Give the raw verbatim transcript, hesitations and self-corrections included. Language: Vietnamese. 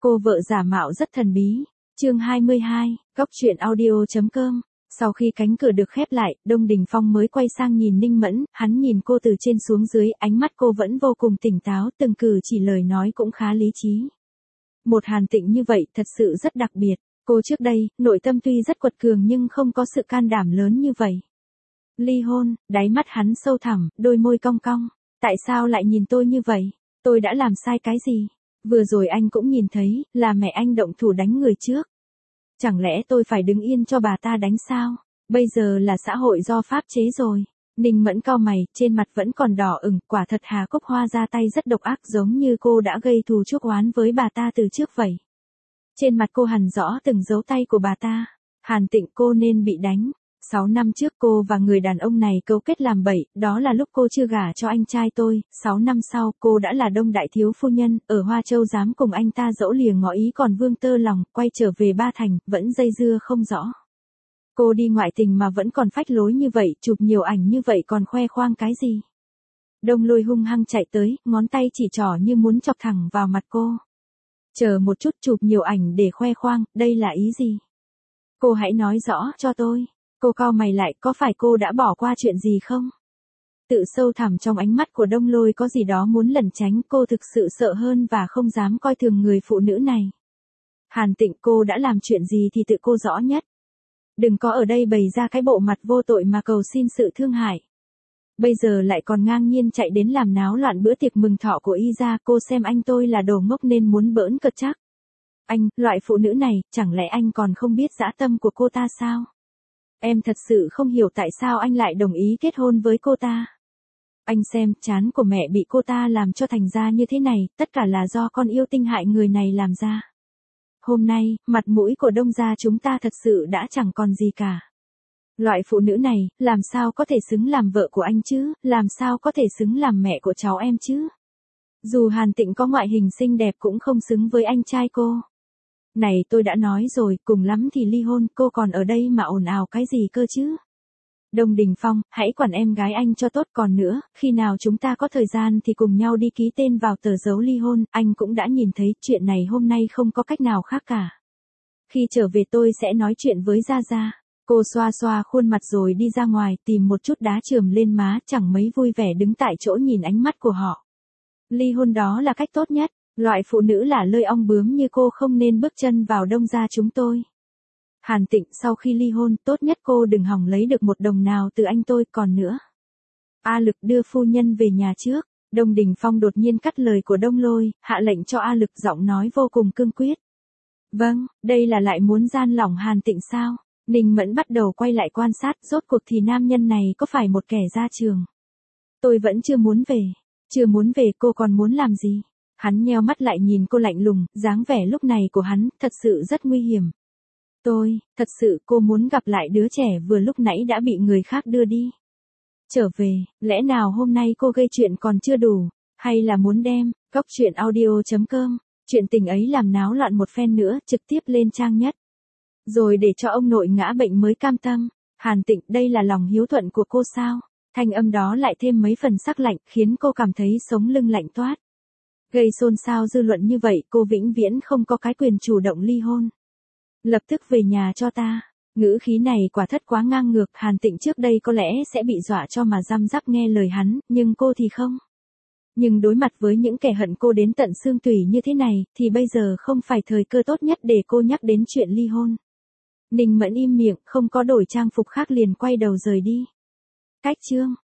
Cô vợ giả mạo rất thần bí. Chương hai mươi hai, Góc truyện audio.com. Sau khi cánh cửa được khép lại, Đông Đình Phong mới quay sang nhìn Ninh Mẫn, hắn nhìn cô từ trên xuống dưới, ánh mắt cô vẫn vô cùng tỉnh táo, từng cử chỉ lời nói cũng khá lý trí. Một Hàn Tịnh như vậy thật sự rất đặc biệt. Cô trước đây, nội tâm tuy rất quật cường nhưng không có sự can đảm lớn như vậy. Ly hôn, đáy mắt hắn sâu thẳm, đôi môi cong cong. Tại sao lại nhìn tôi như vậy? Tôi đã làm sai cái gì? Vừa rồi anh cũng nhìn thấy, là mẹ anh động thủ đánh người trước. Chẳng lẽ tôi phải đứng yên cho bà ta đánh sao? Bây giờ là xã hội do pháp chế rồi. Ninh Mẫn cau mày, trên mặt vẫn còn đỏ ửng, quả thật Hà Cốc Hoa ra tay rất độc ác, giống như cô đã gây thù chuốc oán với bà ta từ trước vậy. Trên mặt cô hằn rõ từng dấu tay của bà ta. Hàn Tịnh, cô nên bị đánh. Sáu năm trước cô và người đàn ông này cấu kết làm bậy, đó là lúc cô chưa gả cho anh trai tôi. Sáu năm sau, cô đã là Đông Đại Thiếu Phu Nhân, ở Hoa Châu dám cùng anh ta dẫu lìa ngõ ý còn vương tơ lòng, quay trở về Ba Thành, vẫn dây dưa không rõ. Cô đi ngoại tình mà vẫn còn phách lối như vậy, chụp nhiều ảnh như vậy còn khoe khoang cái gì? Đông Lôi hung hăng chạy tới, ngón tay chỉ trỏ như muốn chọc thẳng vào mặt cô. Chờ một chút, chụp nhiều ảnh để khoe khoang, đây là ý gì? Cô hãy nói rõ cho tôi. Cô cau mày lại, có phải cô đã bỏ qua chuyện gì không? Tự sâu thẳm trong ánh mắt của Đông Lôi có gì đó muốn lẩn tránh, cô thực sự sợ hơn và không dám coi thường người phụ nữ này. Hàn Tịnh, cô đã làm chuyện gì thì tự cô rõ nhất. Đừng có ở đây bày ra cái bộ mặt vô tội mà cầu xin sự thương hại. Bây giờ lại còn ngang nhiên chạy đến làm náo loạn bữa tiệc mừng thọ của Y gia, cô xem anh tôi là đồ ngốc nên muốn bỡn cợt chắc. Anh, loại phụ nữ này, chẳng lẽ anh còn không biết dã tâm của cô ta sao? Em thật sự không hiểu tại sao anh lại đồng ý kết hôn với cô ta. Anh xem, trán của mẹ bị cô ta làm cho thành ra như thế này, tất cả là do con yêu tinh hại người này làm ra. Hôm nay, mặt mũi của Đông gia chúng ta thật sự đã chẳng còn gì cả. Loại phụ nữ này, làm sao có thể xứng làm vợ của anh chứ, làm sao có thể xứng làm mẹ của cháu em chứ. Dù Hàn Tịnh có ngoại hình xinh đẹp cũng không xứng với anh trai cô. Này, tôi đã nói rồi, cùng lắm thì ly hôn, cô còn ở đây mà ồn ào cái gì cơ chứ? Đông Đình Phong, hãy quản em gái anh cho tốt, còn nữa, khi nào chúng ta có thời gian thì cùng nhau đi ký tên vào tờ dấu ly hôn, anh cũng đã nhìn thấy, chuyện này hôm nay không có cách nào khác cả. Khi trở về tôi sẽ nói chuyện với Gia Gia. Cô xoa xoa khuôn mặt rồi đi ra ngoài, tìm một chút đá chườm lên má, chẳng mấy vui vẻ đứng tại chỗ nhìn ánh mắt của họ. Ly hôn đó là cách tốt nhất. Loại phụ nữ là lơi ong bướm như cô không nên bước chân vào Đông gia chúng tôi. Hàn Tịnh, sau khi ly hôn, tốt nhất cô đừng hỏng lấy được một đồng nào từ anh tôi, còn nữa. A Lực, đưa phu nhân về nhà trước. Đông Đình Phong đột nhiên cắt lời của Đông Lôi, hạ lệnh cho A Lực, giọng nói vô cùng cương quyết. Vâng, đây là lại muốn gian lỏng Hàn Tịnh sao? Ninh Mẫn bắt đầu quay lại quan sát, rốt cuộc thì nam nhân này có phải một kẻ ra trường? Tôi vẫn chưa muốn về. Chưa muốn về, cô còn muốn làm gì? Hắn nheo mắt lại nhìn cô lạnh lùng, dáng vẻ lúc này của hắn, thật sự rất nguy hiểm. Tôi, thật sự cô muốn gặp lại đứa trẻ vừa lúc nãy đã bị người khác đưa đi. Trở về, lẽ nào hôm nay cô gây chuyện còn chưa đủ, hay là muốn đem, Góc truyện audio.com, chuyện tình ấy làm náo loạn một phen nữa, trực tiếp lên trang nhất. Rồi để cho ông nội ngã bệnh mới cam tâm. Hàn Tịnh, đây là lòng hiếu thuận của cô sao? Thanh âm đó lại thêm mấy phần sắc lạnh, khiến cô cảm thấy sống lưng lạnh toát. Gây xôn xao dư luận như vậy, cô vĩnh viễn không có cái quyền chủ động ly hôn. Lập tức về nhà cho ta. Ngữ khí này quả thật quá ngang ngược, Hàn Tịnh trước đây có lẽ sẽ bị dọa cho mà răm rắp nghe lời hắn, nhưng cô thì không. Nhưng đối mặt với những kẻ hận cô đến tận xương tủy như thế này, thì bây giờ không phải thời cơ tốt nhất để cô nhắc đến chuyện ly hôn. Ninh Mẫn im miệng, không có đổi trang phục khác liền quay đầu rời đi. Cách chương.